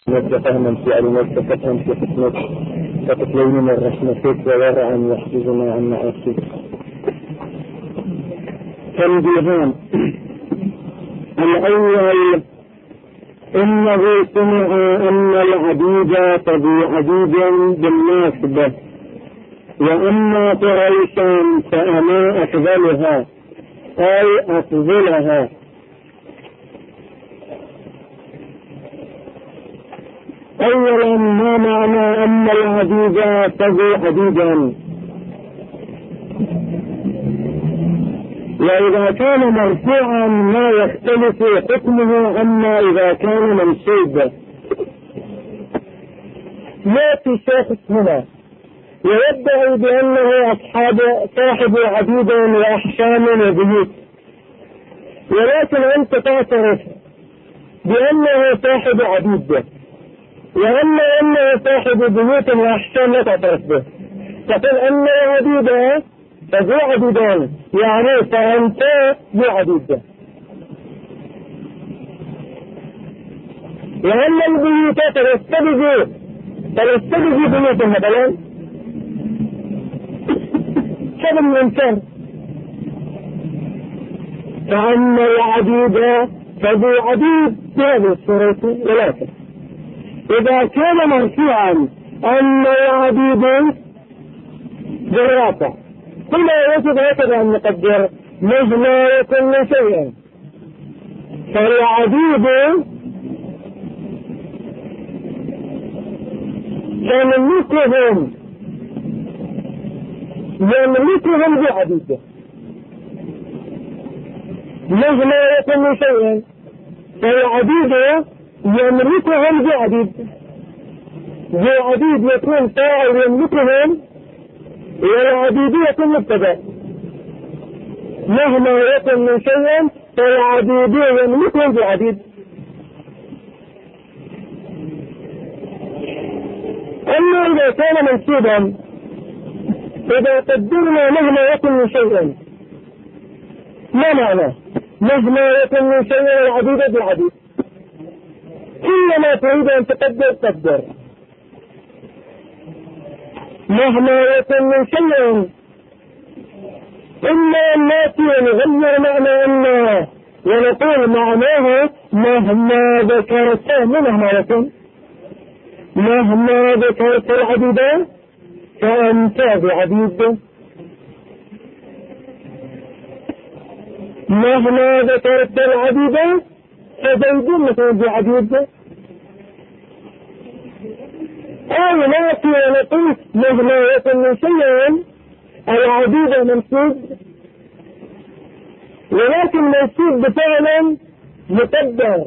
فهما في علمك وفتهم في حكمك وتقليل من رحمتك وورعا يحفظنا عن معاصيك. تنبيهان: الأول إنه سمع أن العبيد تبي عبيد بالناسبة، وأما قريشا فأنا أفضلها أي أفضلها. أولا، ما معنى أن العبيد تبي عبيدا؟ وإذا كان مرفوعا ما يختلف حكمه أما إذا كان منصوبا. يأتي شخص هنا ويدعي بأنه صاحب عبيد وأحشام وبيوت، ولكن أنت تعترف بأنه صاحب عبيد، وأما أنه صاحب بيوت وأحشام لا تعترف به، تقول أنه عبيد فذو عبيدان، يعني فأنت ذو عبيد. وأما البيوت فلستبذي بيوت مثلا كذا من الإنسان، فأما العبيد فذو عبيد بهذه الصورة. ولكن إذا كان مرفوعا أن العبيد بالرافع، ثم يجب هكذا أن نقدر مهما يكون شيئا، فالعبيد يملكهم بعبيده مهما يكون شيئا، فالعبيد يملكهم بعبيد. ذو عبيد يكون فاعل يملكهم، والعبيد يكون مبتدأ. مهما يكن من شيء فالعبيد يملكهم بعبيد. أما إذا كان منصوبا، إذا قدرنا مهما يكن من شيء، ما معنى مهما يكن من شيء العبيد بالعبيد؟ كلما تريد أن تقدر مهما يكن من شيء، إما أن نأتي ونغير معنى أنه ونقول معناه مهما ذكرت مهما يكن، مهما ذكرت العبيد فأنت بعبيد، مهما ذكرت العبيد فزيد مثلا بعبيد. أو نأتي ونقول مهما يكن من شيء العبيد منصوب، ولكن منصوب بفعل مقدر،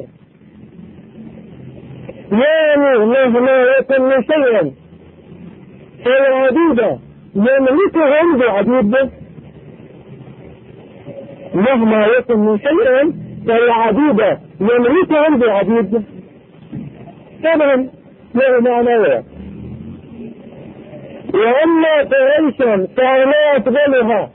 يعني مهما يكن من شيء فالعبيد يملكهم بعبيد، مهما يكن من شيء فالعبيد يملكهم بعبيد. طبعا له معنى. وأما قريشا فأنا أفضلها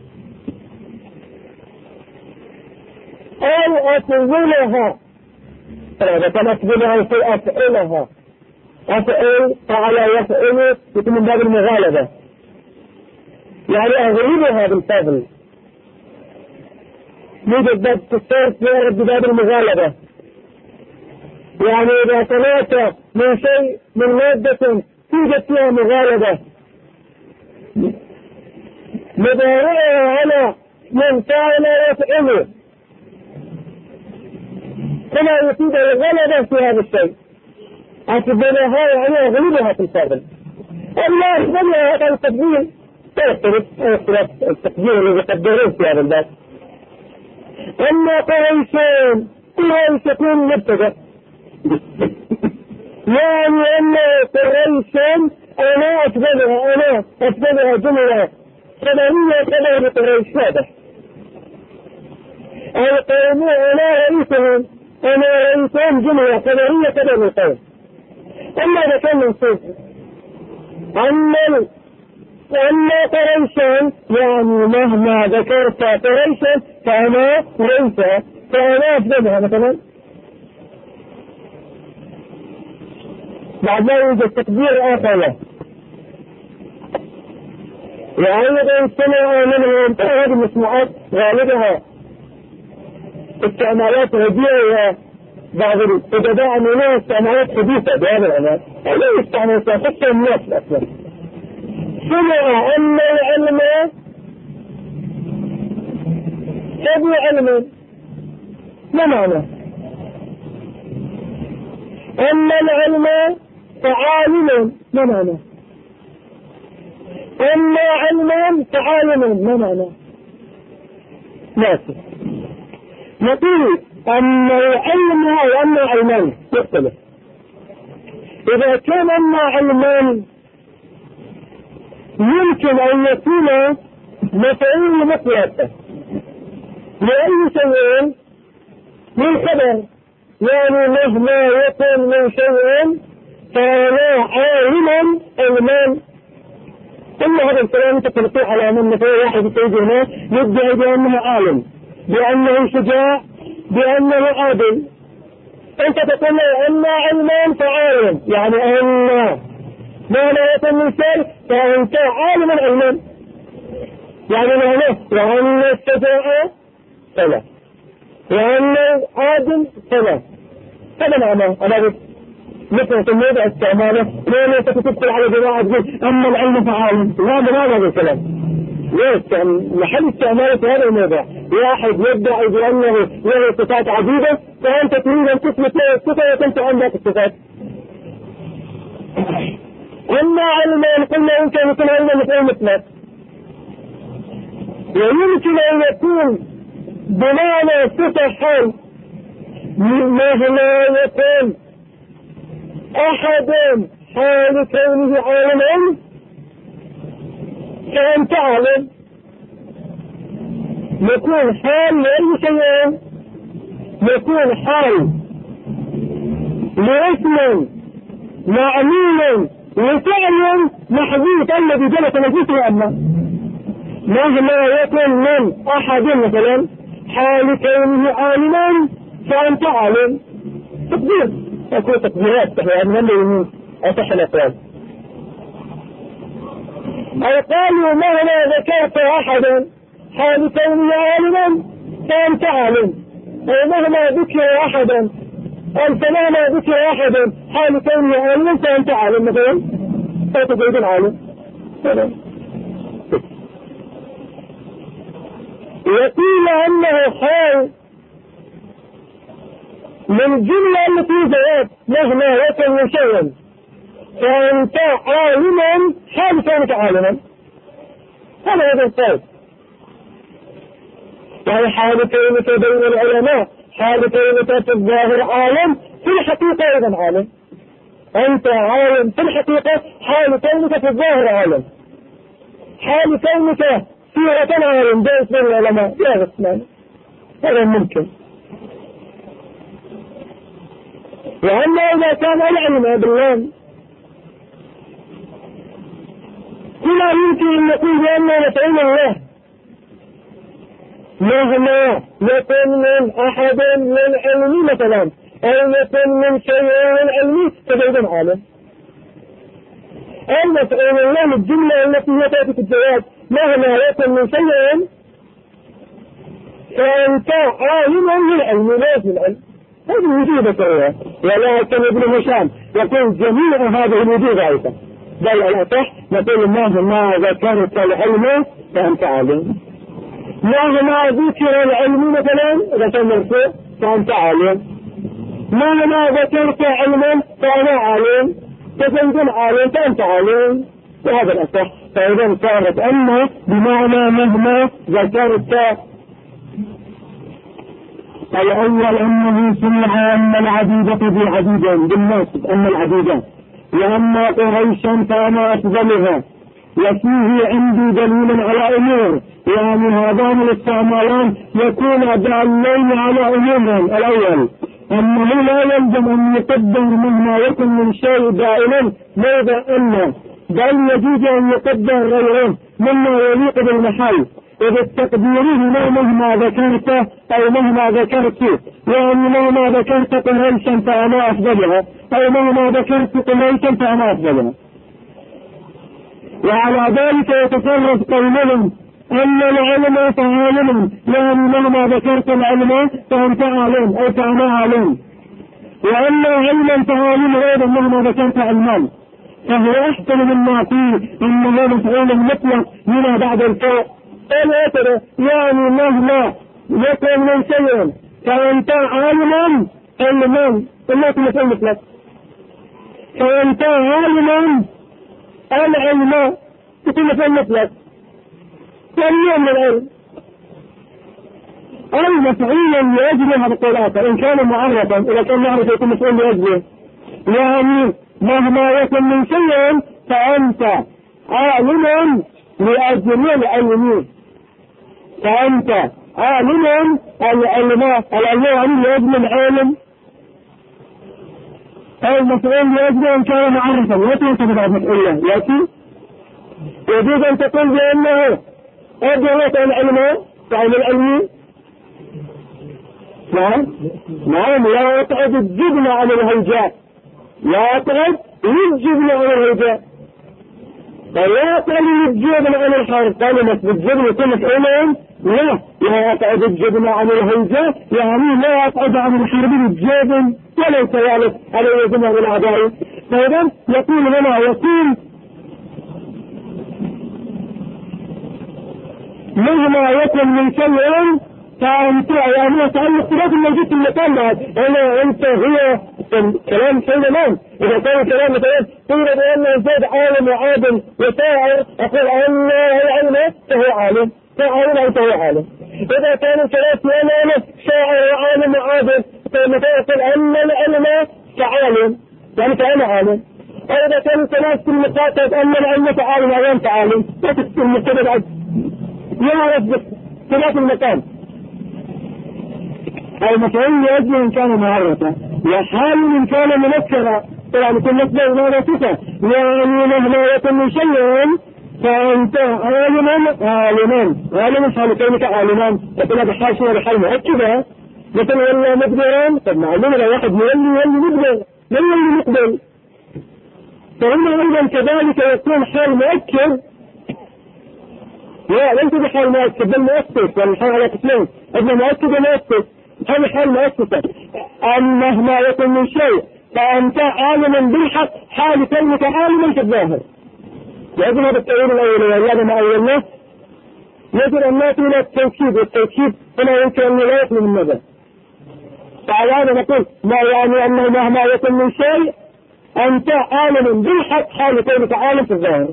أو أفضلها، هذا كان أفضلها في أفعلها، أفعل فعل يفعل يكون من باب المغالبة، يعني أغلبها بالفضل، يوجد باب التصرف يرد بباب المغالبة، يعني إذا صنعت من شيء من مادة توجد فيها مغالبة مضارعها على من فعل يفعله، كما يفيد الغلبة في هذا الشيء. أفضلها يعني أغلبها في الفضل. أما أفضلها هذا التقدير يختلف التقدير الذي قدروه في هذا الباب. أما قريشين قريش تكون مبتدأ، يعني أن قريشين أنا أفضلها جملة خبرية كما قريش واضح. القوم أنا رئيسهم جملة خبرية كما القوم. أما إذا كان منصوب أما قريشا يعني مهما ذكرت قريشا فأنا رئيسها فأنا أفضلها مثلا. بعد ما يوجد تقدير آخر له. وأيضا سمع منهم هذه المسموعات غالبها استعمالات رديئة، بعض الأدباء منها استعمالات حديثة بهذا العنوان، لا يستعمل خاصة الناس أصلا. سمع أن العلم أبو علم، ما معنى؟ أن العلم فعالم، ما معنى؟ أن علما فعالم، ما معنى؟ ناسي. نقول أن العلم وأن علمان يختلف. إذا كان أن علمان يمكن أن يكون مفعول مطلق لأي شيء من خبر، يعني مهما يكن من شيء فأنا عالما علمان. ثم هذا الكلام تطلقوا على من مثلا واحد يتوجهنا يدعي بأنه عالم، بأنه شجاع، بأنه عادل. أنت تقول أن علمان فعالم، يعني أن ما لا يكن من شيء فأنت عالم علمان، يعني معناه وأن الشجاع فلا، وأن عادل فلا. هذا معناه. أنا مثل تنوضع استعماله ليه تدخل على جماعة تقول أما العلم فعالم، هذا هذا الكلام ليش محل استعماله في هذا الموضوع. واحد يدعي بأنه له صفات عديدة فأنت تريد أن تثبت له الصفة وتنسى عن ذات الصفات. أما علما قلنا يمكن يكون علما مثل مطلق، ويمكن أن يكون بمعنى صفة حال، مهما يكون أحد حال كونه عالما فأنت عالم. يكون حال لأي شيء، يكون حال لاسم معمول لفعل محذوف الذي جلس نجيسه أما. مهما يكون من أحد مثلا حال كونه عالما فأنت عالم. تقدير يكون تقديرات يعني من اليمين أصح الأقوال. أو قالوا مهما ذكرت أحدا حال كونه عالما فأنت عالم، أو مهما ذكر أحدا أو مهما ذكر أحدا حال كونه عالما فأنت عالم مثلا، فتجد العالم. يقول أنه حال من الجملة التي زاد مهما يكن من شيء فأنت عالما حال كونك عالما. هذا هو القول. يعني حال كونك بين العلماء، حال كونك في الظاهر عالم، في الحقيقة أيضا عالم. أنت عالم في الحقيقة، حال كونك في الظاهر عالم، حال كونك صيغة عالم جالس بين العلماء لا غسمان. هذا ممكن. وأما إذا كان العلم بالله كما يمكن أن نقول بأنه مفعول الله، مهما يكن من أحد من علمي مثلا أو يكن من شيء من علمي فبعيدا عالم. المفعول الله الجملة التي هي تأتي في الجواب مهما يكن من شيء فأنت عالم من علم لازم العلم. هذه وجوبة هو، ولكن ابن هشام يقول جميع هذه الوجوبة أيضا، بل الأصح نقول مهما ذكرت العلم فأنت عالم، مهما ذكر العلم مثلا إذا كان مرفوع فأنت عالم، مهما ذكرت علما فأنا عالم، فزيد عالم فأنت عالم، وهذا الأصح. فإذا صارت أما بمعنى مهما ذكرت. الأول أنه سمع أن العديدة بعديدين بالناسب، أن العديدة، وأما قريشا فأنا أفضلها، وفيه عندي دليل على أمور، يعني هذان الاستعمالان يكون دالين على أمور. الأول أنه لا يلزم أن يقدر مهما يكن من شيء دائما ماذا أنه، بل يجوز أن يقدر غيره مما يليق بالمحل، إذا تقديره مهما ذكرت أو مهما ذكرت، يعني مهما ذكرت قريشا فأنا أفضلها، أو مهما ذكرت قليلا فأنا أفضلها. وعلى ذلك يتصرف قولهم أن العلم فعالم، يعني مهما ذكرت العلم فأنت عالم أو فأنا عالم، وأن علما فعالم أيضا مهما ذكرت علما، فهو أحسن مما فيه إنه مفعول مطلق هنا بعد الفاء. قال يعني مهما يكن من شيء فأنت عالما علما، إنه مفعول مطلق، فأنت عالما العلم تكون مفعول مطلق، واليوم من العلم المفعولا لأجلها بقول آخر إن كان معرفا، إذا كان معرفة يكون مفعول لأجله، يعني مهما يكن من شيء فأنت عالم لأجل العلم، فأنت عالم العلم يعني لأجل العلم، أو مفعول لأجله إن كان معرفا يأتي تبع مفعوله يأتي. يجوز أن تقول بأنه أجلت العلم فعل العلم. نعم لا يقعد الجبن عن الهيجاء، لا يقعد الجبن عن الهيجاء، فلا يقعد الجبن عن الحرب. كلمة بالجبن يكون مفعولين، لا يقعد الجبن عن الهيجاء يعني لا يقعد عن الحرب الجبن وليس ذلك على يجمع الأعداء. فإذا يقول لنا يكون مهما يكن من شيء فأنت يعني يتعلق خلاف الموجود في المكان بعد. أنت هي كلام سيدنا مان، إذا كان كلام مثلا تقول بأن زيد عالم وعادل وشاعر، أقول أن العلم فهو عالم، فعالم أو فهو عالم. إذا كان الكلام أنا شاعر وعالم وعادل فمثلا يقول أن العلم كعالم يعني فأنا عالم. إذا كان الكلام في المقاطب أن العلم كعالم أو أنت عالم، لا تكتب المكتب عد يعرف بخلاف المكان. المفعول لأجل إن كان معرفا، وحال إن كان منكرا طبعا يكون نسبة إلى صفة، يعني مهما يكن من شيء فأنت عالما حال كونك عالما، لكن هذا حال شيء بحال مؤكدة مثلا ولا مقدرا. طب معلوم لو واحد يولي مقدر من يولي مقدر، فهم أيضا كذلك يكون حال مؤكد، لا ليس بحال مؤكد بل مؤسس، والحال على قسمين أجل مؤكد ومؤسس. هذا حال مؤسسة أن مهما يكن من شيء فأنت عالما بالحق حال كونك عالما في الظاهر. لأجل هذا التأويل الأول والرياضة ما أولناه يجب أن نأتي إلى التوكيد، والتوكيد هنا يمكن أن لا يخلو من ماذا. فعلى هذا نقول ما يعني أنه مهما يكن من شيء أنت عالم بالحق حال كونك عالم في الظاهر،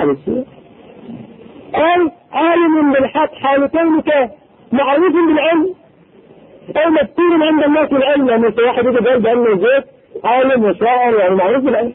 أو عالم بالحق حال كونك معروف بالعلم أو مذكور عند الناس العلم، يعني في واحد يجب يقول بأنه زيت عالم وشاعر يعني معروف بالعلم.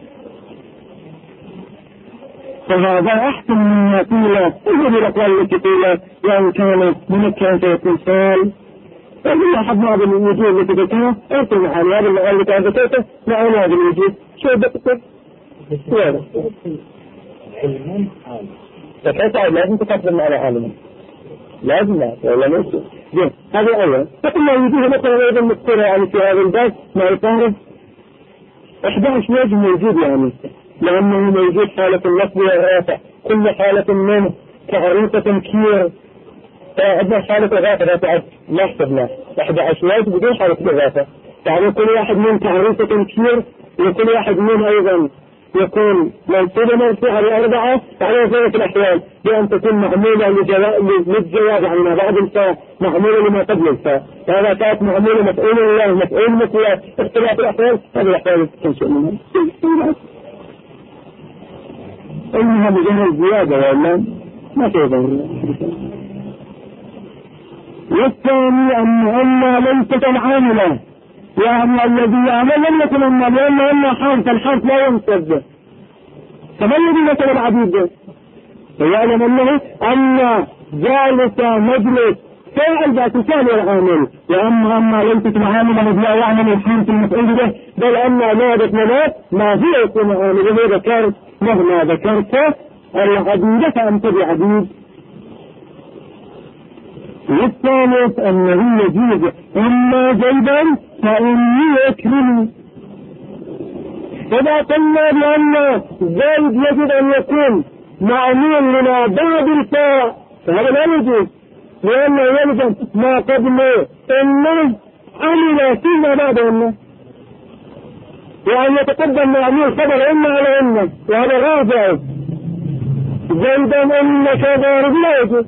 فهذا أحسن من يقول يجب الأقوال التي قيل يعني كان منكرا فيكون سال، فإذا أحبنا هذا الوجود التي ذكرها أرسل على هذا المقال التي ذكرته معنا هذا الوجود شو بكتب سيارة علم عالم، فكيف لازم تقدم على عالم لازم لا ولا نفسه جيد. هذا أولا. فقلنا يجيه مثلا أيضا مذكرة يعني في هذا الباب مع الفارغ 11 وجه موجود، يعني لأنه موجود حالة اللفظ والرافع، كل حالة منه كعروسة تنكير، فعندنا حالة الرافع رافعة ما حسبنا 11 وجه بدون حالة الرافع، يعني كل واحد من كعروسة تنكير، وكل واحد من أيضا يكون منصوبة مرفوعة لأربعة على ذلك الأحوال بأن تكون معمولة للجواب عن ما بعد الفاء، معمولة لما قبل الفاء، فهذا كانت معمولة مفعول الله مفعول مثل اختلاف الأحوال، هذه الأحوال تنشئ منها إنها مجرد زيادة وإلا ما تظهر. والثاني أن ليست العاملة، يعني الذي يعمل لم يكن أما لأن حرف الحرف لا ينصب، فما الذي مثل العبيد فيعلم أنه أن جالس مجلس فاعل باعتسال العامل، وأما ليست العاملة لا يعمل الحرف المفعول به، بل أن مادة منات ما هي يكون عامل وهو ذكرت مهما ذكرت العبيد فأنت بعبيد. والثالث أنه يجوز أما زيدا فإني أكرم، إذا قلنا بأن زيد يجب أن يكون معمول لما بعد الفاء فهذا لا يجوز، لأنه يلزم ما قبله إنه عمل فيما بعد إنه، وأن يتقدم معمول خبر إنه على إنه، وهذا غير جائز. زيدا إنك ضارب لا يجوز.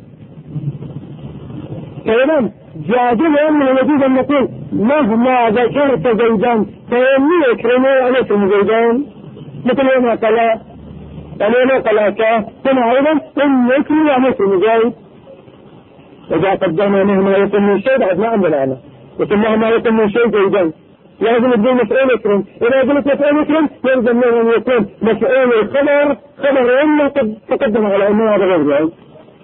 فإذا جادل أنه يجوز أن نقول مهما ذكرت زيدان فإني أكرمه عليكم زيدان، مثل ما قال ألينا قلاكا كما أيضا إن يكرم عليكم زيد. إذا قدمنا مهما يكون من شيء بعد ما عندنا أنا، لكن مهما يكون من شيء زيدان لازم يكون مفعول يكرم. إذا قلت مفعول يكرم يلزم منه أن يكون مفعول الخبر خبر إنه قد تقدم على أنه هذا غير جائز.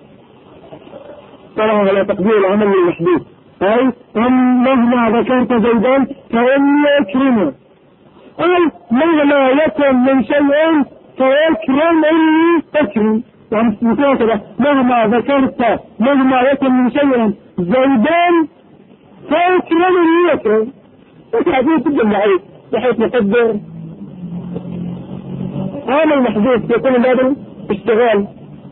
طبعا على تقدير العمل للمحدود، أي مهما ذكرت زيدان فإني أكرمه، أي مهما يكن من شيء فيكرم إني أكرم. يعني مثل كذا مهما ذكرت مهما يكن من شيء زيدان فيكرم إني أكرم. الحديث جدا بعيد بحيث نقدر عمل محدود يكون باب اشتغال،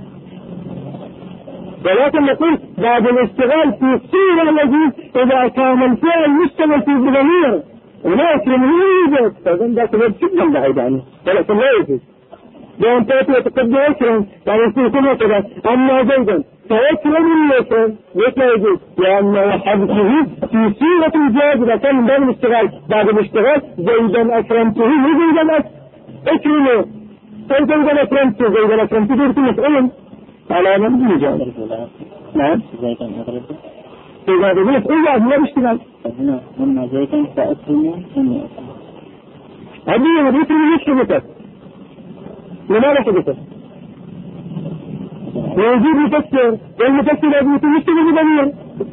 ولكن نقول بعد الاشتغال في الصورة التي إذا كان الفعل مشتغل في الضمير ولا يكرم يوجد، فإذن ذاك الوقت جدا بعيد عنه، ولكن لا يجوز لأن تأتي وتقدر يكرم، يعني يصير كل كذا أما زيدا فيكرم اليكرم ليس لا يجوز، لأنه حدثه في صورة الجاز إذا كان من باب الاشتغال. بعد الاشتغال زيدا أكرمته وزيدا أكرمه، فزيدا أكرمته زيدا أكرمته يكون مسؤول على من يجاز. نعم إذا قلت إلا هو الاشتغال هنا مما زيدا فأكرمه إني أكرمه، هذه هديث من حدثت. لماذا حدثت؟ ويجيب مفسر، والمفسر الذي يشتغل بضمير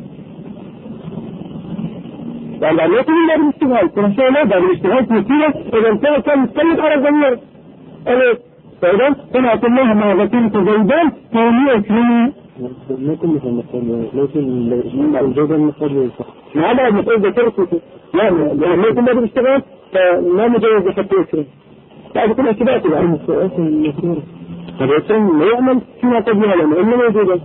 يعني لا يكون إلا بالاشتغال. كل شيء لا بعد الاشتغال في سيرة إذا كان مستند على الضمير. فإذا كما قلناها مع ذكرت زيدان فهم يكرمون. ما كل شيء مفسر لكن زيدان مفسر هذا المفسر ذكرته لا ما يكون بعد الاشتغال فما مجرد حتى يكرم. بعد كل اعتباط العلم يكرم فالإنسان لا يعمل فيما قد يعلم إنما يجوز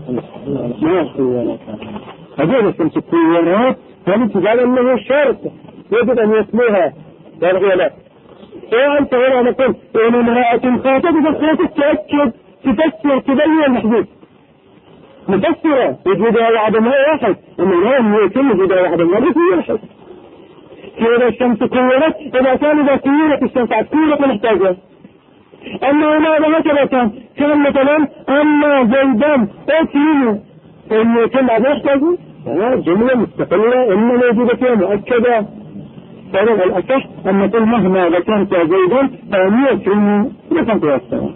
هذه السمسكويات هذه تجعل أنه شرط يجب أن يسموها والغيالات. أنت هنا نقول إن امرأة خاطبة تتأكد تفسر تبين المحدود مفسرة وجودها وعدمها واحد، أما الآن يتم وجودها وعدمها بكل واحد. كيف الشمس كورت إذا كان إذا كورت الشمس كورت محتاجة. أما هنا هكذا كان مثلا أما زيدان أكرمه إنه يتم بعد محتاجة جملة مستقلة إنه موجودة فيها مؤكدة. فهذا الأصح أن نقول مهما ذكرت زيدان فإنه يكرمه لكن توسع.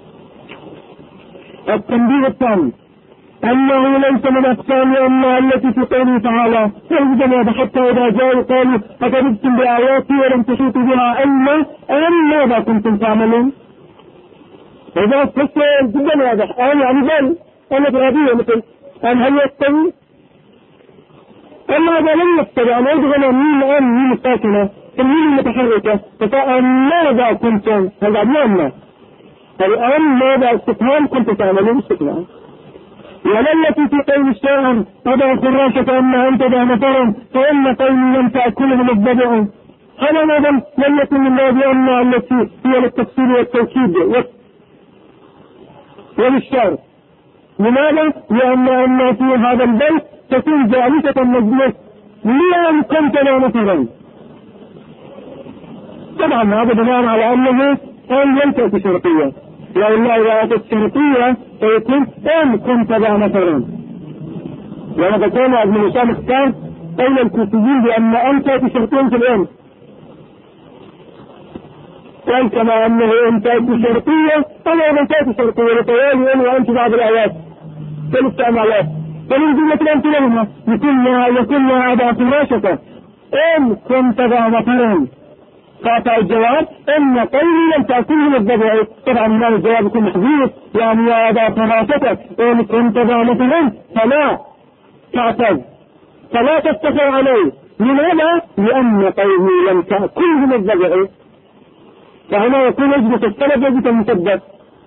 التنبيه الثاني أنه ليس من أقسام أما التي في قوله تعالى فإذا حتى إذا جاءوا قالوا أكذبتم بآياتي ولم تحيطوا بها علما أم ماذا كنتم تعملون. إذا فسر جدا واضح يعني بل أنا برابية مثل أن هل يستوي أما هذا لم يستوي أنا أدغل مين الساكنة المين المتحركة فقال ماذا كنتم هذا أبنى الآن ماذا استفهام كنتم تعملون استفهام. وللتي في قول الشاعر أضع فراشة أما أنت ذا نفر فإن قوم لم تأكلهم الضبع. هذا أيضا لم يكن من باب أما التي هي للتفسير والتوكيد وللشعر. لماذا؟ لأن أما في هذا البيت تكون جالسة مجلس لأن كنت ذا نفر. طبعا هذا بناء على أنه أن لم تأتي شرطية، لأن إذا أتت شرطية فيكون أن كنت ذا نفر. وهذا كان ابن هشام اختار قول الكوفيين بأن أن تأتي شرطية في الأمر، قال كما أنه أن تأتي شرطية أنا أن تأتي شرطية لطوالي أن وأنت بعض الآيات فالاستعمالات فمن جملة الأمثلة يكون أبا فراشة أن كنت ذا نفر فأتى الجواب أن قولي لم تأكلهم الضبع. طبعا ما الجواب يكون محذوف يعني يا أبا فراشة إن كنت ذا نفر فلا تعتذ فلا تستطيع عليه. لماذا؟ لأن قولي لم تأكلهم الضبع. فهنا يكون يجلس السند يجلس المسدس.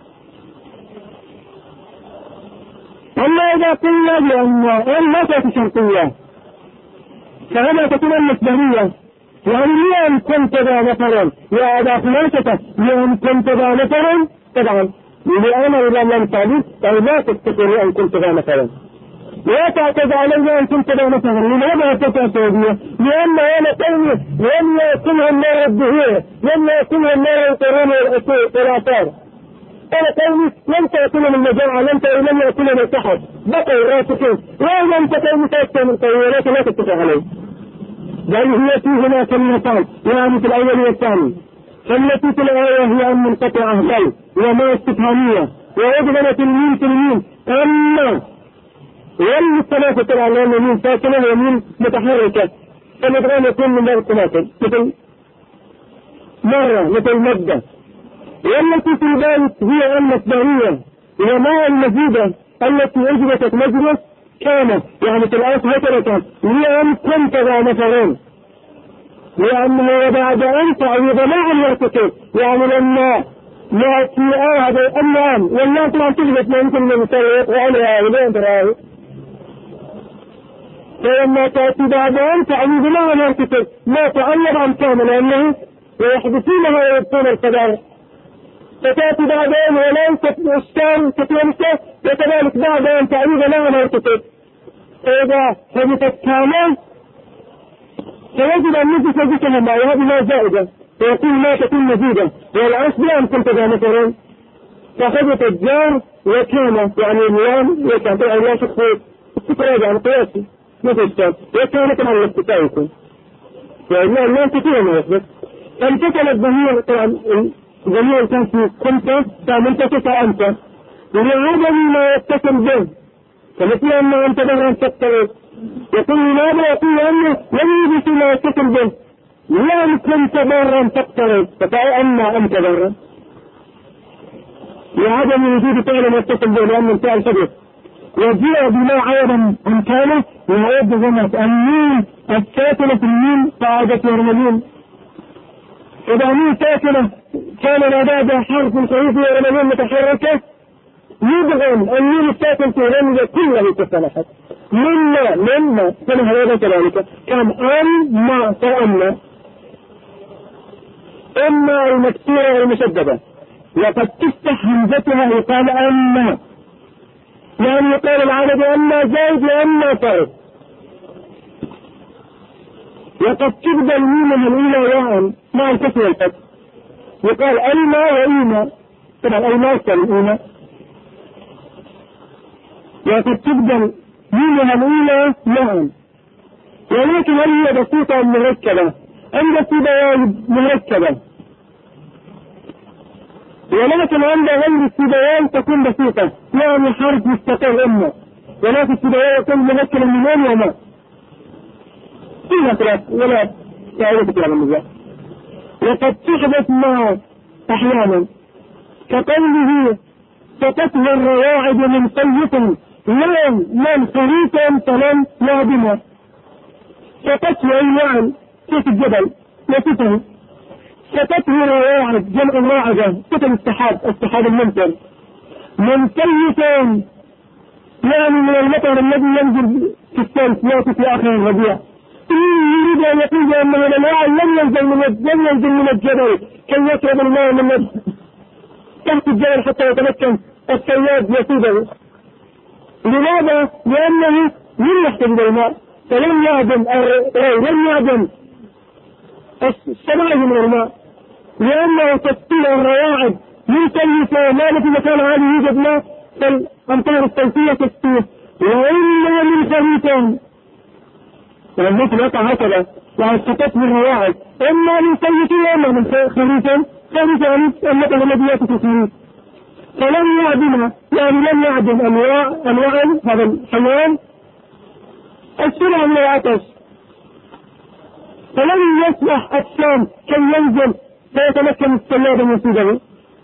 أما إذا قلنا بأن لا تأتي شرطية فهنا تكون المصدرية، يعني لأن كنت ذا مثلا يا أبا خلاصة لأن كنت ذا مثلا طبعا لأنا إذا لم تعليق أو لا تستطيع أن كنت ذا مثلا لا تعتد علي أن كنت ذا مثلا. لماذا تتأتي؟ لأن أنا قومي لم يكنها النار الدهية، لم يكنها النار القرون والآثار. أنا قومي لم تأكلهم المجاعة، لم يأكلهم السحر، بقوا راسكين لا لم تكن متأكد من قوي ولكن لا تتفق عليه. بل هي في هنا كلمتان يعني في الأول والثاني. فالتي في الآية هي أن منقطعة بل وما استفهامية وأدغمت الميم في الميم أما والثلاثة طبعا لأن الميم ساكنة وميم متحركة فالإدغام يكون من باب الثلاثة مثل مرة مثل مدة. والتي في ذلك هي المصدرية وما المزيدة التي أجبتت مجلس كانت يعني في الآية هكذا لأن كنت ذا مثلا لأنه بعد أن تعوض مع الارتكاب يعني لما يأتي هذا الآن والله طبعا تجبت ما يمكن أن يسوي وعليها ولين تراه فلما تأتي بعد أن تعوض مع الارتكاب ما تعوض عن كامل لأنه ويحدثونها ويبطون القدر فتأتي بعد أن ولن تتوشتان تتوشتان وكذلك بعد أن تعوض مع الارتكاب فإذا حدثت كامل فيجب أن نجد وجهها معي هذه ما زائدة ويقول ما تكون مزيدة والعصر أن كنت ذا مثلا فخذت الجار وكان يعني اللام وكان أو لا شخصية استقراج عن قياسي مثل الشام وكان كمان الاستقاء يكون فإنه اللام كثيرا ما يثبت فانتقل الضمير طبعا الضمير كان في كنت فمنتصف أنت ولعدم ما يتصل به فمثل أنه أنت ظهرا تكترت يقول لماذا يقول أنه لم يجلس ما يتصل به لأن كنت ضرا تقترب فكأن أنت ضرا لعدم وجود فعل ما يتصل به لأن الفعل شبه وجاء بما عوضا عن كانه وعوض بغمت الميم الساكنة في الميم قاعدة يرملين إذا ميم ساكنة كان ما بعد حرف صحيح يرملين متحركة يبغم الميم الساكن في رمزة كله تصلحت مما سنة هذا كذلك كان ما فأما إما المكسورة والمشددة وقد تفتح همزتها يقال أما يعني يقال العدد أما زائد لأما فارق وقد تبدأ الميمة الأولى واء مع الكسر والفتح يقال ألما وإيما طبعا ألما أكثر الأولى وقد تبدأ ميمها الأولى واء ولكن هي بسيطة مركبة عند السبيان مركبة ولكن عند غير السبيان تكون بسيطة يعني حرف مستقل أمه ولكن السبيان يكون مركبا من وين وما فيها ثلاث ولا تعرف كلام المزاح وقد تحدث ما أحيانا كقوله فتتلى الرواعد من طيف لم خريطا فلم نادما فتتلى الوعن كيف الجبل وتتلى فتتلى الرواعد جمع الراعدة تتلى السحاب الممتل من طيفين يعني من المطر الذي ينزل في الثلث يأتي في آخر الربيع يريد أن يقول بأن الوعن لم ينزل من الجبل كي يشرب الماء من تحت الجبل حتى يتمكن الصياد يصيبه. لماذا؟ لأنه لم يحتاج إلى الماء فلم يعدم السماء من الماء لأنه تسطيع الرواعد يمكن ما التي مكان هذه يوجد ماء فالأمطار الصيفية تسطيع وإلا من خريطين والناس يقع هكذا وعسكت من الرواعد إما من صيفين إما من خريطين خريطين المطر الذي يأتي في الخريط فلم يعدمها يعني لم يعدم أنواع هذا الحيوان السرعة من العطش فلم يصلح أجسام كي ينزل فيتمكن السياد من يصيده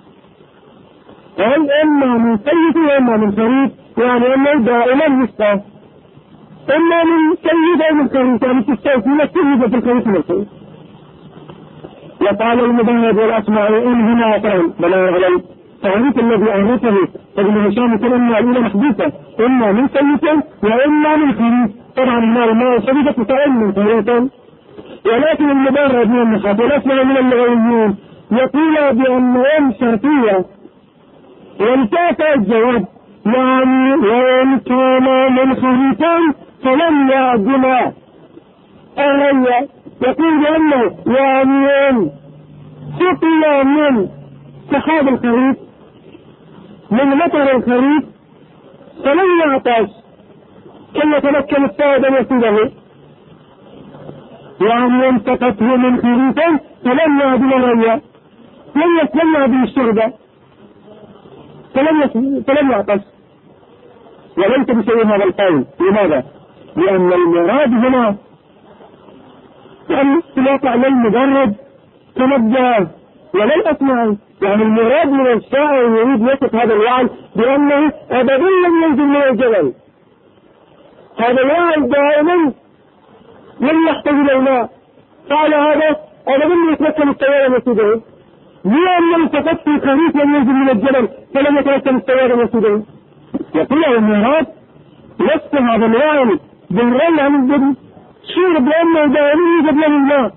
هل إما من سيد وإما من خريط يعني إما دائما يسقى إما من سيد أو من خريط يعني تستوى من السيد في الخريط من الخريط وقال المبارد والأسماعي إن هنا قول بلا علي تعريف الذي أعرفه ابن هشام كلمة الأولى محدوثة إما من سيئة وإما من خريف. طبعا ما شريفة تتعلم من خريفا، ولكن المبارد من النحاة والأسماعي من اللغويين يقول بأنهم شرطية، وانتهى الجواب يعني وإن كان من خريفا فلم يعدنا أهلية. يقول بأنه يعني سقي من سحاب الخريف من مطر الخريف فلم يعطش كي يتمكن الصائد أن يصيده، يعني انتقته من خريفا فلم يعدل ريا لم يعدل الشربة فلم يعطش. وليس بشيء هذا القول. لماذا؟ لأن المراد هنا أن تلاقى على المجرد تنبه ولا الأسماعي. يعني المراد من الشاعر يريد يصف هذا الوعي بأنه أبدا لم ينزل من الجبل. هذا الوعي دائما لم يحتاج إلى الماء، فعلى هذا أبدا يتمكن السيارة مسيده، لأن التفت في الخريف لم ينزل من الجبل فلم يتمكن السيارة مسيده. يقول المراد نفس هذا الوعي بالري عن الجبل شرب لأنه دائما يوجد له الماء،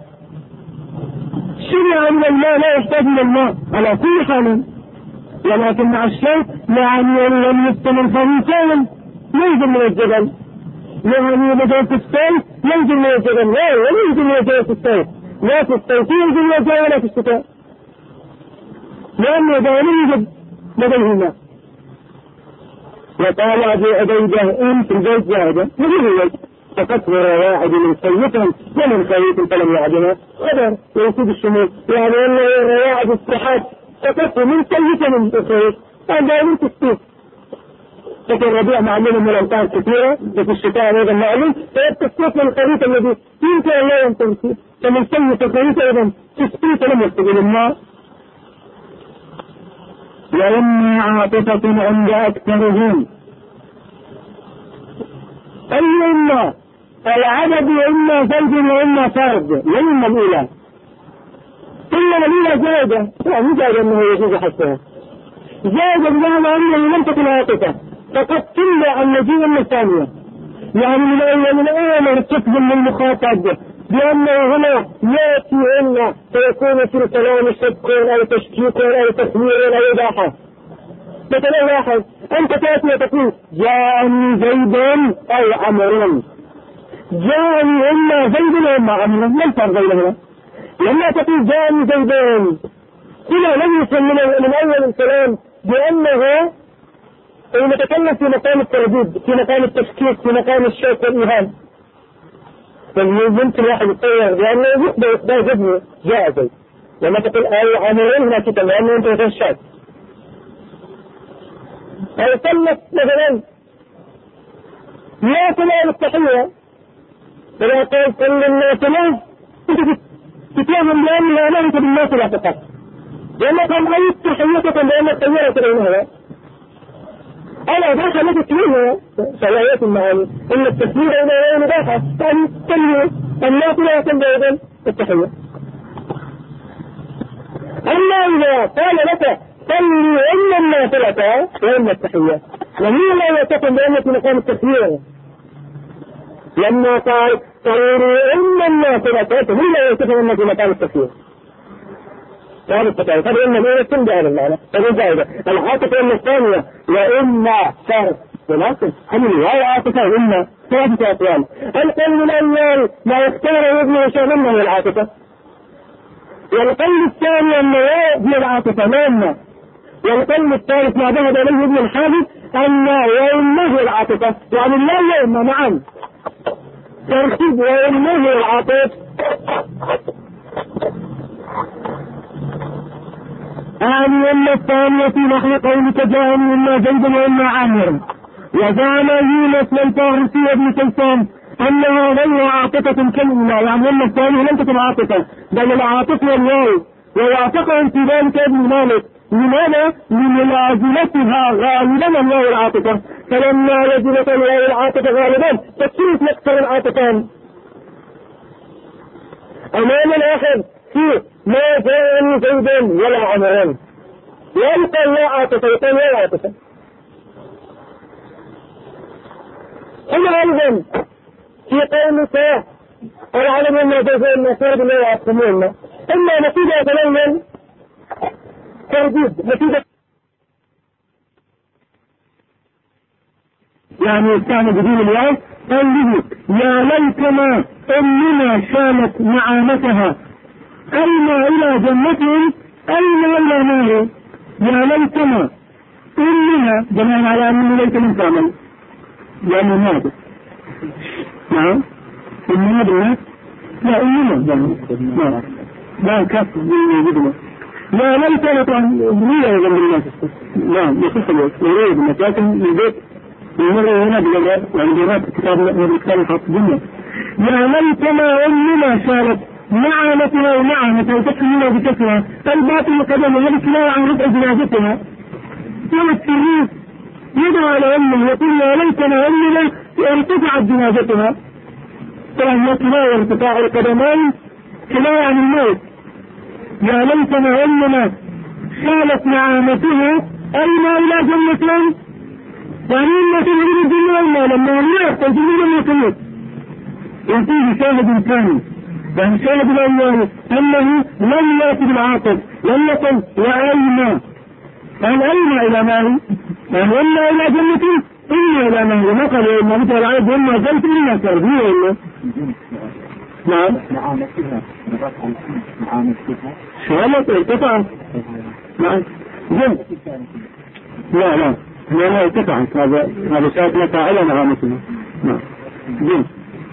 شرع من الماء لا يحتاج إلى الماء على كل حال. ولكن مع الشيء يعني لم يستمر خريفين ينزل من الجبل، يعني بدأ في الصيف ينزل من الجبل، لا ينزل من الجبل في الصيف، لا في الصيف ينزل من الجبل ولا في الشتاء، لأنه دائما يوجد لديه الماء. وقال أبو عبيدة إن في البيت زاهدة مجرد فكثر واحد من سيئة ومن خريف فلم يعدنا خبر ويكون الشمول، يعني أنه رواعد الصحات فكثر من سيئة من خريف هذا من تسكيت. ففي الربيع معلوم من الأوطان كثيرة، وفي الشتاء أيضا معلوم، فالتسكيت من الخريف الذي يمكن أن لا ينتهي، فمن سيئة الخريف أيضا تسكيت لم يستقل الماء. وإني عاطفة عند أكثرهم إما العدد وإما زوج وإما فرد وإما الأولى. إما الأولى زادة يعني زادة أنه يجوز حسنها زادة بمعنى أنه لم تكن عاطفة فقد تمنع عن مجيء من الثانية، يعني من الأول تقبل من المخاطب بأنه هنا يأتي إلا فيكون في الكلام شك أو تشكيك أو تخمير أو إباحة. مثلا واحد أنت تأتي وتقول جاءني زيد أو عمر، جاءني إما زيد وإما عمر، ما الفرق بينهما؟ لما تقول جاءني زيدان هنا لم يكن من أول الكلام بأنه المتكلم في مقام الترديد، في مقام التشكيك، في مقام الشك والإيهام. فممكن واحد يتصور بأنه يخبر جبنه جاء زيد، لما تقول أو عمرين هنا كتب لأنه أنت يتشعب أو صلت مثلا لا تنال التحية إذا قلت كل الناس لا تتهم لأنها أمامك بالناس لا فقط، لأنك هم أي تحيتكم لأنك تغيرت بينها أنا باحة التي تتمنها سوايات المعاني إن التسمير إلى يوم باحة يعني تنمي الناس لا تنبغي التحية. أما إذا قال لك صلي إلا النافلة وإلا التحية ومين لا يتكن بأنك مقام التسمير لما قال صلي إلا النافلة فمين لا يتكن بأنك مقام التسمير هذا التكاليف هذا إما مين يتم بهذا المعنى هذا زائدة العاطفة إما الثانية وإما صار ولكن حمل هاي عاطفة وإما ثلاثة أقوال. القول الأول ما يختار ابن هشام أنه العاطفة، والقول الثاني أنه ابن العاطفة ما إما، والقول الثالث ما ذهب إليه ابن الحافظ أنه وإنه العاطفة يعني لا وإما معا ترتيب وإنه العاطفة. إما الثانية في نحو قولك جاءني إما زيد وإما عامر. وزعم يونس الفارسي ابن كيسان أنها غير عاطفة كلمة، يعني إما الثانية لم تكن عاطفة بل العاطفة الواو، ويعتقد في ذلك ابن مالك. لماذا؟ لملازمتها غالبا الواو العاطفة، فلما لزمت الواو العاطفة غالبا فكيف نكسر العاطفان. أمام الآخر في ما جاءني زيدا ولا عمرا، يلقى لا عاطفتين ولا عاطفة. هنا أيضا في قومك العالم ما جزاء المسار لا يعصمون، إما نتيجة تماما ترديد، نتيجة يعني يستعمل بدون الواو. قال له يا ليتنا أمنا شالت نعامتها أين إلى جنتهم أين إلى نار. يا ليتنا أمنا بناء على أن ليت من تعمل يعني ماذا؟ نعم أمنا بالناس لا أمنا لا كافر يجبنا لا ليتنا طبعا هي جنب الناس نعم يصح يريد الناس لكن البيت يمر هنا بجراء يعني جراء كتاب الخاص بالله. يا ليتنا أمنا شالت نعمتها ونعمتها وتكفينا بكثرة الباطل قدم يبكنا عن رفع جنازتها والتريف يدعو على أمه يقول يا ليتنا أمنا ارتفعت جنازتها. طبعا يكنا ارتفاع القدمين كناية عن الموت. يا ليتنا أمنا شالت نعمتها أين إلى جنتهم يعني إما تنهي الدنيا إلا لما لا تجميل ما تموت. وفيه شاهد ثاني يعني شاهد الأول أنه لم يأتي بالعاطف لم يقل وأين قال أين إلى ماهي يعني إلا إلى جنة إلا إلى ماهي ما قال إما مثل العيب إما جلت إلا كربية إلا نعم شالت ارتفعت نعم جنت لا لا ارتفعت هذا شاهد لك على نعامتنا نعم جنت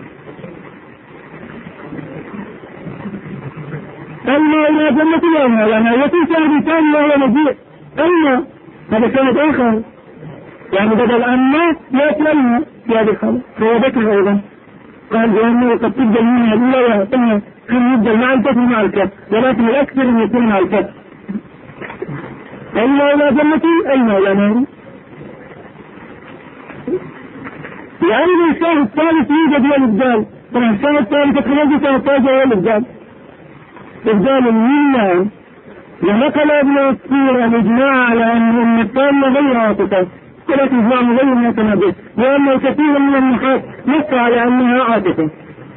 أين إلى جنة الأمة يعني يكون شاهد ثاني وهو مجيء أين هذا شاهد آخر يعني بدل أن يتلم في هذه الحالة فهو ذكر أيضا قال بأنه قد تبدل منها الأولى ويعطيها كان يبدل مع الكتب مع الكتب ولكن الأكثر أن يكون مع الكتب. أين إلى جنة أين إلى نار. يعني الشاهد الثالث يوجد هو الإبدال. طبعا الشاهد الثالث تخرج سنتاجه هو الإبدال إبدال منا ونقل ابن السير الإجماع على أن التام غير عاطفة ولكن إجماع غير متنبه لأن كثير من النحاة نص على أنها عاطفة.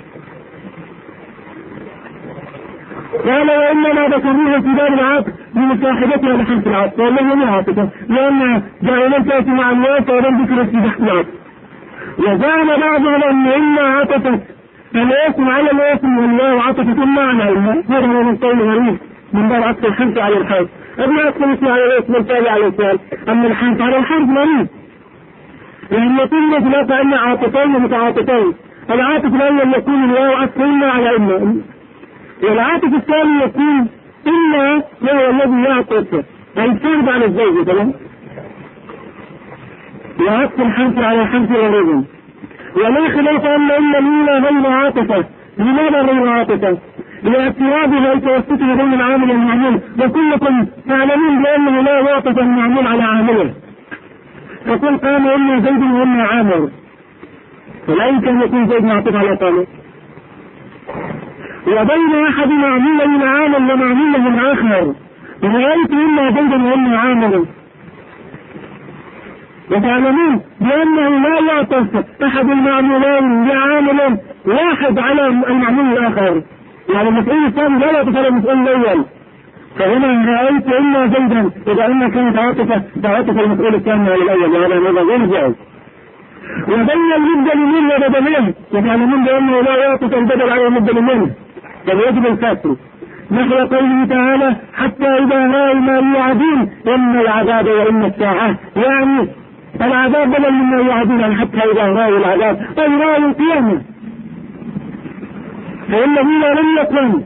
قال وإنما ذكروها في باب العاطفة بمصاحبتها لحمس العاطفة والله هي عاطفة لأن جعلنا تأتي مع الناس ولم ذكر في بحث العاطفة. وزعم بعضهم أن إما عاطفة الاسم على الاسم والله عطفة معنى هذا هو من قول غريب من باب عطف الحنف على الحرف. ابن عطف الاسم على الاسم والتالي على الفعل أما الحنف على الحرف غريب لأن يكون مثل أن عاطفين متعاطفين. العاطف الأول يكون الواو عطف إما على إما والعاطف الثاني يكون إما هو الذي يعطف الفرد على الزوج تمام وعطف الحنف على الحنف غريب. ولا خلاف أن الأولى غير عاطفة. لماذا غير عاطفة؟ لاعتراضها وتوسطها بين العامل والمعمول وكلكم تعلمون بأنه لا يعطف المعمول على عامله فقل قام إما زيد وإما عامر فلا يمكن يكون زيد معطوف على قامه. وبين أحد معمولين عامل ومعموله آخر ورأيت إما زيد وإما عامر وتعلمون بأنه لا يعطف أحد المعمولين بعامل واحد على المعمول الآخر يعني المسؤول الثاني لا يعطف على المسؤول الأول فهنا رأيت إما زيدا إذا إما كانت تعاطف المسؤول الثاني على الأول وهذا غير جائز. وبين المبدل منه وبدلين وتعلمون بأنه لا يعطف البدل على المبدل منه فيجب الكسر نحو قوله تعالى حتى إذا رأوا ما يوعدون إما العذاب وإما الساعة يعني العذاب بدل مما يوعدون حتى إذا رأوا العذاب أي رأوا القيامة فالذين لم يكن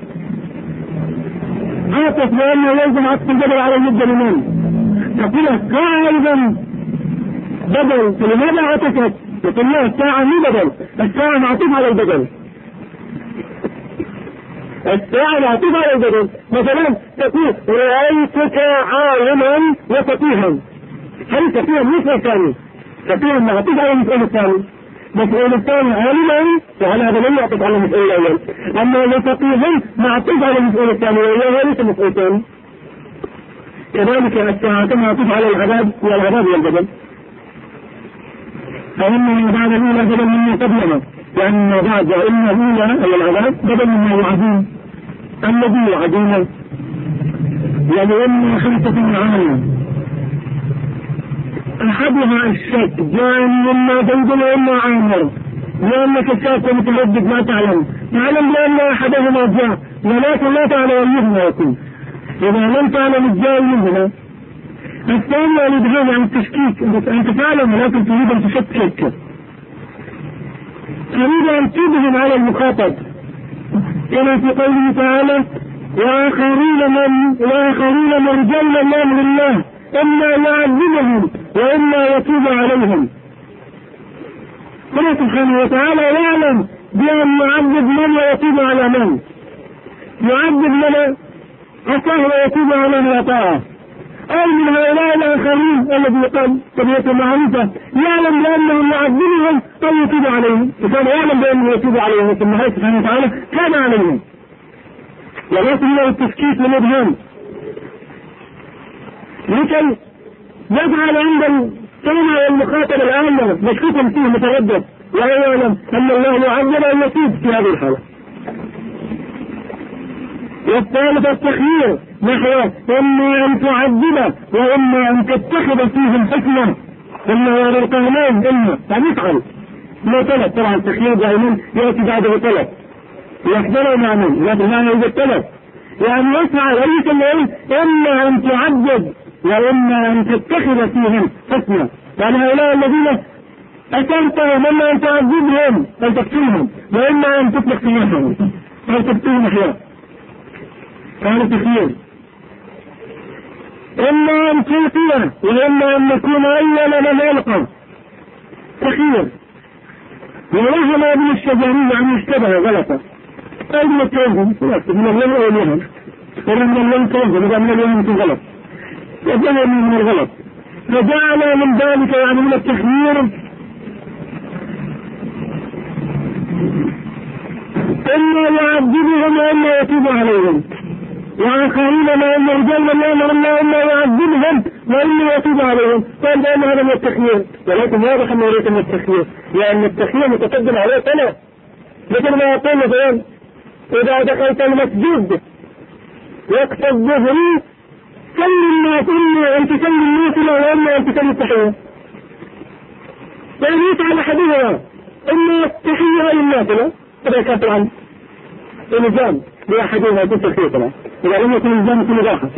عاطف لأنه يلزم عطف البدل على المبدل منه تقول الساعة أيضا بدل فلماذا عطفت؟ يقول لا الساعة مو بدل الساعة معطوف على البدل الساعة معطوف على البدل مثلا تقول رأيتك عالما وفقيها هل فقيها مثل الثاني فقيها معطوف على المثل الثاني مسؤولتان عالما وعلى هذا لم يعطف على المسؤول الأول، أما لفقيها معطف على المسؤول الثاني وهي ليس مسؤولتان. كذلك الساعة معطف على العذاب والعذاب والبدل، فإن بعد الأولى بدل مما قبلها، لأن بعد إن الأولى أي العذاب بدل مما يعدون الذي يعدونه، ولأن 5 عام أحدها الشك جاء مما زيد وإما عامر، لأنك شاك متردد ما تعلم بأن أحدهما جاء ولكن لا تعلم أيهما يكون. إذا لم تعلم الجاء منهما الثاني الإبهام عن التشكيك، أنت تعلم ولكن تريد أن تشكك، تريد أن تبهم على المخاطب، كما في قوله تعالى وآخرين من جل من الله إما يعذبهم وإما يتوب عليهم. الله سبحانه وتعالى يعلم بأن يعذب من ويتوب على من، يعذب من عصاه ويتوب على من أطاعه، أي من هؤلاء الآخرين الذي قال طبيعة معروفة يعلم بأنه يعذبهم أو يتوب عليهم، فكان يعلم بأنه يتوب عليهم، ثم الله سبحانه وتعالى كان عليهم، ولكن له التشكيك والإبهام لكي يجعل عند السامع والمخاطب الآمر مشكوكا فيه متردد، وهو يعلم أن الله يعذب أن يتوب في هذه الحالة. والثالث التخيير نحو إما أن تعذب وإما أن تتخذ فيهم حكمة، إما هذا القانون إما يعني يفعل ما طلب. طبعا التخيير دائما يأتي بعده طلب يحضره معمول، لكن معنى إذا الطلب يعني يفعل أي شيء، إما أن تعذب وإما أن تتخذ فيهم حكمة، يعني هؤلاء الذين أتمتهم إما أن تعذبهم أو تقتلهم وإما أن تطلق سماحهم أو تبتهم أحياء. كان تخيير إما أن تلقيه وإما أن نكون أول من يلقى تخيير. ولهم ابن الشجري عن اشتبه غلطة أجل التوزن من اليوم أو اليوم ولم اليوم توزن إذا من اليوم في غلط وجعل من الغلط، فجعل من ذلك يعني من التخيير إما يعذبهم وإما يتوب عليهم، وآخرين ما إما رجال الله إما يعذبهم وإما يتوب عليهم، قال بأن هذا من التخيير، ولكن واضح أنه ليس من التخيير، لأن التخيير متقدم عليه طلب. مثل ما يقول مثلا إذا دخلت المسجد وقت الظهر صلي الناس إما أن تصلي النافلة وإما أن تصلي التحية، يعني يفعل أحدهما إما التحية أو النافلة، هذا كان طبعا النظام لأحدهما يكون تخيير طبعا، إذا لم يكن النظام يكون راحة.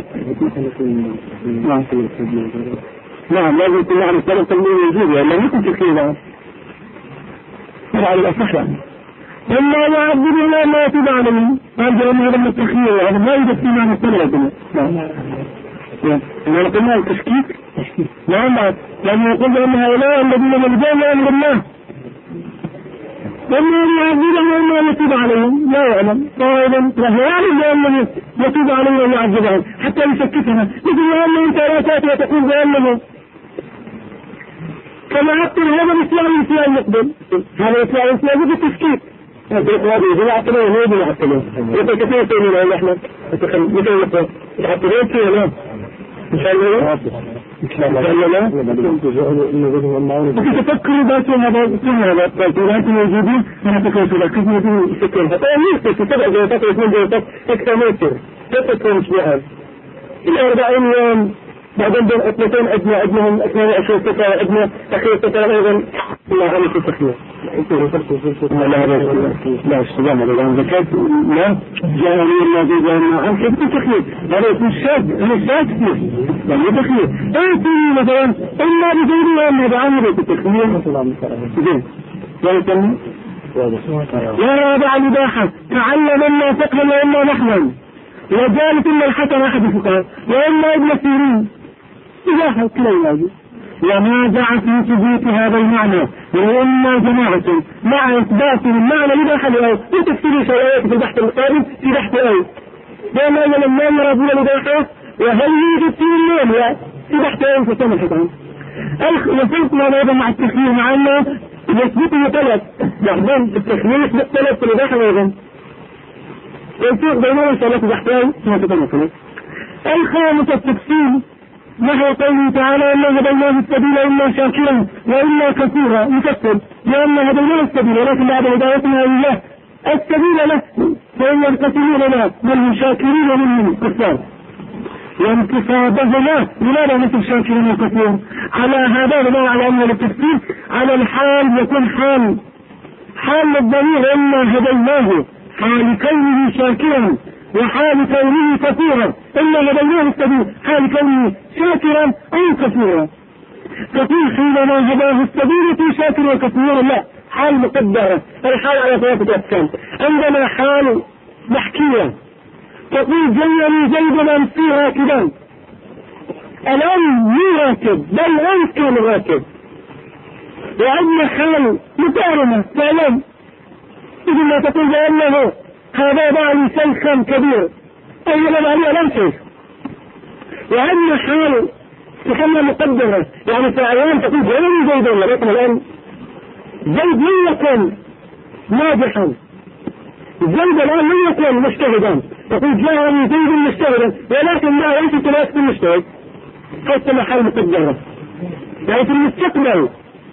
نعم لازم يكون معنى السلام تنمية وجود، يعني لم يكن تخيير هذا على الأصح يعني. إما يعذبهم وإما يتوب عليهم، هذا من التخيير، هذا ما يوجد في معنى السلام. إذا قلنا التشكيك نعم، لأنه يقول أن هؤلاء الذين يلجون أمر الله إما يعذبهم وإما يتوب عليهم لا يعلم، فأيضا وهو يعلم بأنه يتوب عليهم ويعذبهم حتى يشككنا، مثل أنه أنت لا تأتي وتقول بأنه كما عطل هذا الإسلام يقبل، هذا الإسلام يقبل التشكيك. هذا يعطلون ويجب يعطلون يقول كثير سيئين أولا إحنا مثل يعطلون فيه لا إن شاء الله تفكروا بس هذا ولكن موجودين أنا تكون كذا كيف يجب يفكرون حتى يمكن تتبع جواتك ويكون جواتك أكثر ميتر تتكون مش بهذا إلى 40 يوم بعدين بين أثنتين أجنهم 22 سنة أجنة أخير سنة أيضا الله عليك التخيير لا السلام عليكم ذكرت لا جاهلي الذي جاهلنا عن كيف التخيير هذا يكون شاد أنا شاد فيه يعني تخيير أعطي مثلا إلا بزيري وإما بعمل التخيير زين لا يسمي لا يضع الإباحة تعلم إما فقها وإما نحوا وذلك إن الحسن أحد الفقهاء وإما ابن سيرين إباحة كلا يلاجي ونازع في ثبوت هذا المعنى وإما جماعة مع إثبات المعنى الإباحة لأي وتفسير شيئات في البحث القادم في بحث أي بما لما يرادون الإباحة وهل يوجد في المعنى في بحث أي فسام الحكام وفرقنا أيضا مع التخيير مع أنه يثبته ثلاث بعدين التخليص بالثلاث في الإباحة أيضا والفرق بينهم ثلاث أحكام ما تتمثل. الخامسة التفصيل نحو قوله تعالى إنا هديناه السبيل إما شاكرا وإما كفورا يفسر لأن هديناه السبيل ولكن بعد هدايتنا إياه السبيل له فإن ينقسمون له من شاكرين ومن كفار وانتصابهما لماذا مثل شاكرين وكفور على هذا بناء على أن التفسير على الحال يكون حال الضمير إما هديناه حال كونه شاكرا وحال كونه كفورا إلا هديناه السبيل حال كونه شاكرا أو كفورا ففي حينما هداه السبيل في شاكر وكفور لا حال مقدرة الحال على ثلاثة أقسام. عندنا حال محكية تقول جيني زيدا في راكبا الآن مو راكب بل أنت كان راكب وعندنا حال مقارنة فعلا إذن ما تقول بأنه هذا بعلي شيخا كبير أي لم علي لم شيخ وعندنا حال تسمى مقدرة يعني في أيام تقول جيني زيدا ولكن الآن زيد لن يكون ناجحا زيد الآن لن يكون مجتهدا تقول جاءني زيد مجتهدا ولكن لا ليس تناسب المجتهد فاسمى حال مقدرة يعني في المستقبل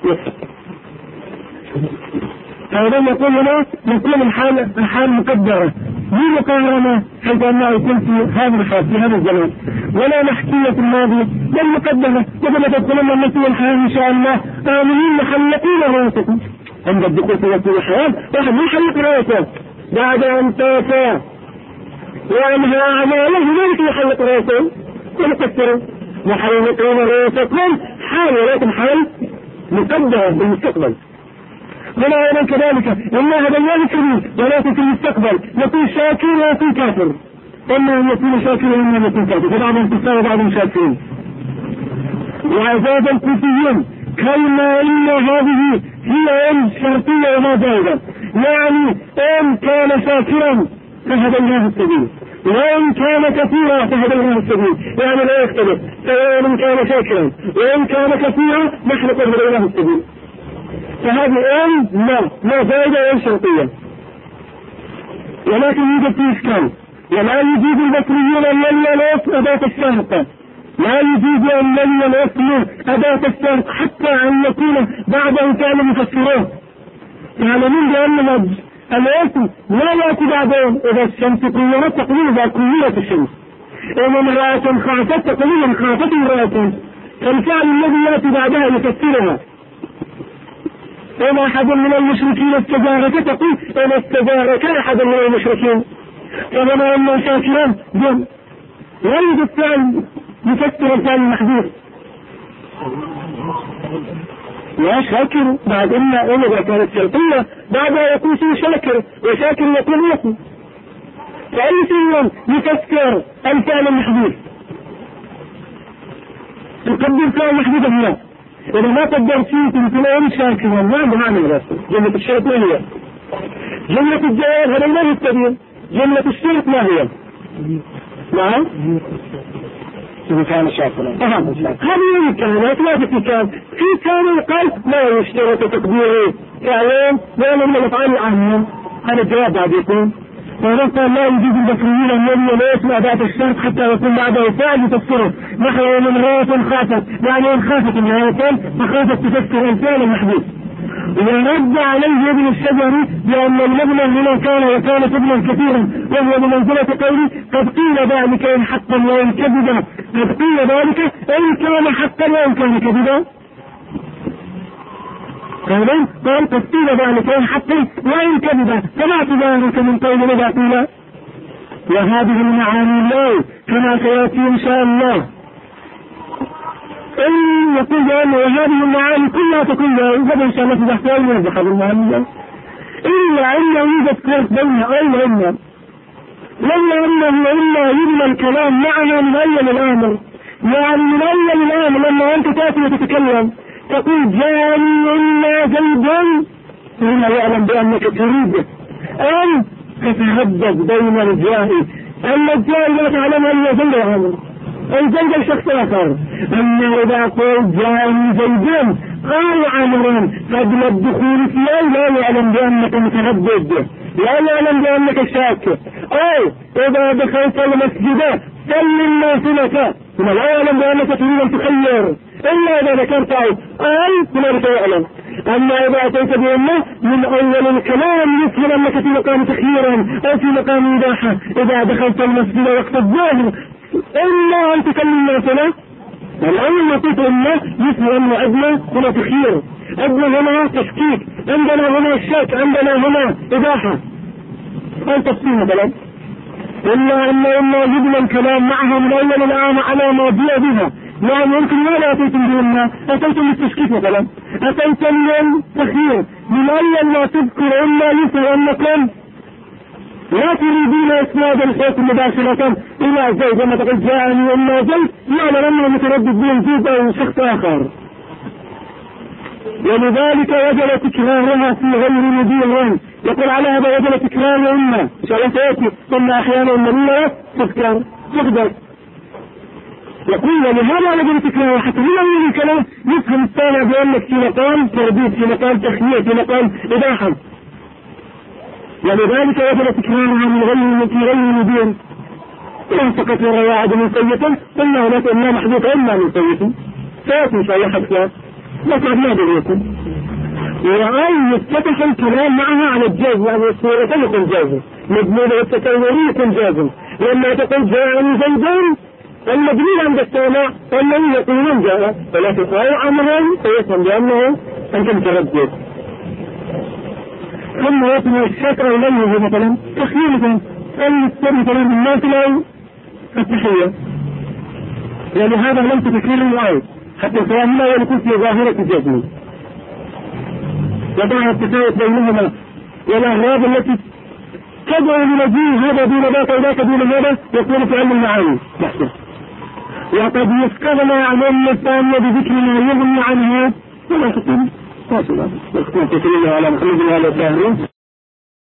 هذا يقول لنا نقول الحال مقدرة دي مقارنة حيث أنه يكون في هذا الحال في هذا الزمان ولا محكية في الماضي بل مقدمة وكما تدخلون النسي الحياة إن شاء الله آمنين محلقين رؤوسكم عند الدخول في وقت الحياة واحد يحلق رؤوسه بعد أن توفى وأنهى أعماله ذلك يحلق رؤوسه ومكسره محلقين رؤوسكم حال ولكن حال مقدمة بالمستقبل ولا أيضا كذلك إما هديناه السبيل ولكن في المستقبل يكون شاكر ويكون كافر إما أن يكون شاكر وإما أن يكون كافر فبعضهم كفار وبعضهم شاكرين. وعزاد الكوفيين كلمة إن هذه هي إن شرطية وما زائدة يعني إن كان شاكرا فهديناه السبيل وإن كان كثيرا فهديناه السبيل يعني لا يختلف سواء إن كان شاكرا وإن كان كثيرا نحن قد هديناه السبيل فهذه إن ما زائدة وإن شرطية ولكن يوجد في إشكال ولا يجيز البصريون أن يلي الاسم أداة الشرط لا يجيز أن يلي الاسم أداة الشرط حتى أن يكون بعده كانوا مفسرون يعلمون بأن الاسم لا يأتي بعدهم إذا الشمس كلمت تقول إذا كلمت الشمس إذا امرأة خافت تقول إن خافت امرأة فالفعل الذي يأتي بعدها يفسرها إن أحد من المشركين استجارك تقول إن استجارك أحد من المشركين فهنا إن شاكرا جم يريد الفعل يفسر الفعل المحذوف لا شاكر بعد إلا إذا كانت شرطية بعدها يكون شيء شاكر وشاكر يكون اسم فأي شيء يفسر الفعل المحذوف يقدر فعل محذوف هنا إذا ما قدر شيء تلقون شاكرا ما بمعنى الرسول جملة الشرط ما هي جملة الجواب هذا الله السبيل جملة الشرط ما هي نعم إذا كان شاكرا هذه الكلمات لا في كان في كان يقال لا يشترط تقديره كعلم ولا من الأفعال العامة هذا الجواب بعد يكون ونقول لا يجوز البصريين أن يلي لا يسمع أداة الشرط حتى يكون بعده فعل يفسره نحو من امرأة خافت يعني إن خافت امرأة فخافت تفسر الفعل المحدود ورد عليه ابن الشجري بأن المبنى هنا كان وكانت ابنا كثيرا وهو بمنزلة قوله قد قيل ذلك إن حقا وإن كذبا قد قيل ذلك إن كان حقا وإن كان كذبا قال قد قيل ذلك إن حقا وإن كذبا فما اعتبارك من قول ماذا قيل وهذه المعاني الله كما سيأتي إن شاء الله إن يقول بأنه وهذه المعاني كلها تكون هذا إن شاء الله في بحث يوضح هذه المعاني إلا أنه يوجد فرق بينها أين إلا أنه إلا يبنى الكلام معنا من أول الأمر يعني من أول الأمر لما أنت تأتي وتتكلم تقول جاني إلا زيدا هنا يعلم بأنك تريد أن تتردد بين الجاهل أما الجاهل لا تعلم أن زيد الأمر الزيد شخص آخر أما إذا قلت جاني زيدا أو عمرا قبل الدخول فيه لا يعلم بأنك متردد، لا يعلم بأنك شاك، أو إذا دخلت المسجد صل النافلة ثم لا يعلم بأنك تريد أن تخير إلا إذا ذكرت أي هنالك يعلم. أما إذا أتيت بأنه من أول الكلام يسهل أنك في مقام تخييرا أو في مقام إباحة، إذا دخلت المسجد وقت الظهر إلا أن تكلم النافلة، الأول ما قلت إنه يسهل أنه عندنا هنا تخيير، عندنا هنا تشكيك، عندنا هنا الشك، عندنا هنا إباحة أو تفصيل مثلا. إلا أنه يجب الكلام معها من أول الآن على ما جاء بها، يعني يمكن ولا أتيتم بهن، أتيتم بالتشكيك مثلا، أتيتم للتخيير من أول ما تذكر إلا يسهل أنكم لا تريدون إسناد الخوف مباشرة إلى زيد، لما تقول جاءني إلا زيد يعلم أنه متردد بين زيد أو شخص آخر، ولذلك وجب تكرارها في غير مدير. يقول على هذا وجب تكرار إما إن شاء الله سيأتي ثم أحيانا النبي تذكر تقدر. يقول ولهذا وجب تكرارها حتى من أول الكلام يفهم الثاني بأنك في مقام ترديد، في مقام تخيير، في مقام إباحة، ولذلك وجب تكرارها من غير مدير. إن فقط روى عدم سيئا قلنا هناك إما محدود إما من سيئا سيأتي إن شاء الله حتى لا تعد يكون وأن يفتتح الكلام معها على الجاز، يعني الصورة يكون جازم، مضمون التكوري يكون جازم. لما تقول جاءني زيدان المدلول عند السامع أنه يقولون جاء، ولكن أو أمرا فيفهم بأنه أنت متردد. ثم يتم الشكر إليه مثلا تخييرا أن يستر مثلا الناس له التحية، يعني هذا لم تتكرر الآية حتى الكلام لا يكون في ظاهرة الجزم، وضع التفاوت بينهما والأغراض التي تدعو لنجيه هذا دون ذاك وذاك دون هذا يكون في علم المعاني نحسه. وقد يفكرنا عن أن الثانية بذكر ما يغني عنها ولا تكون واصلة. واختار تكريمها على محمد وعلى الظاهرين.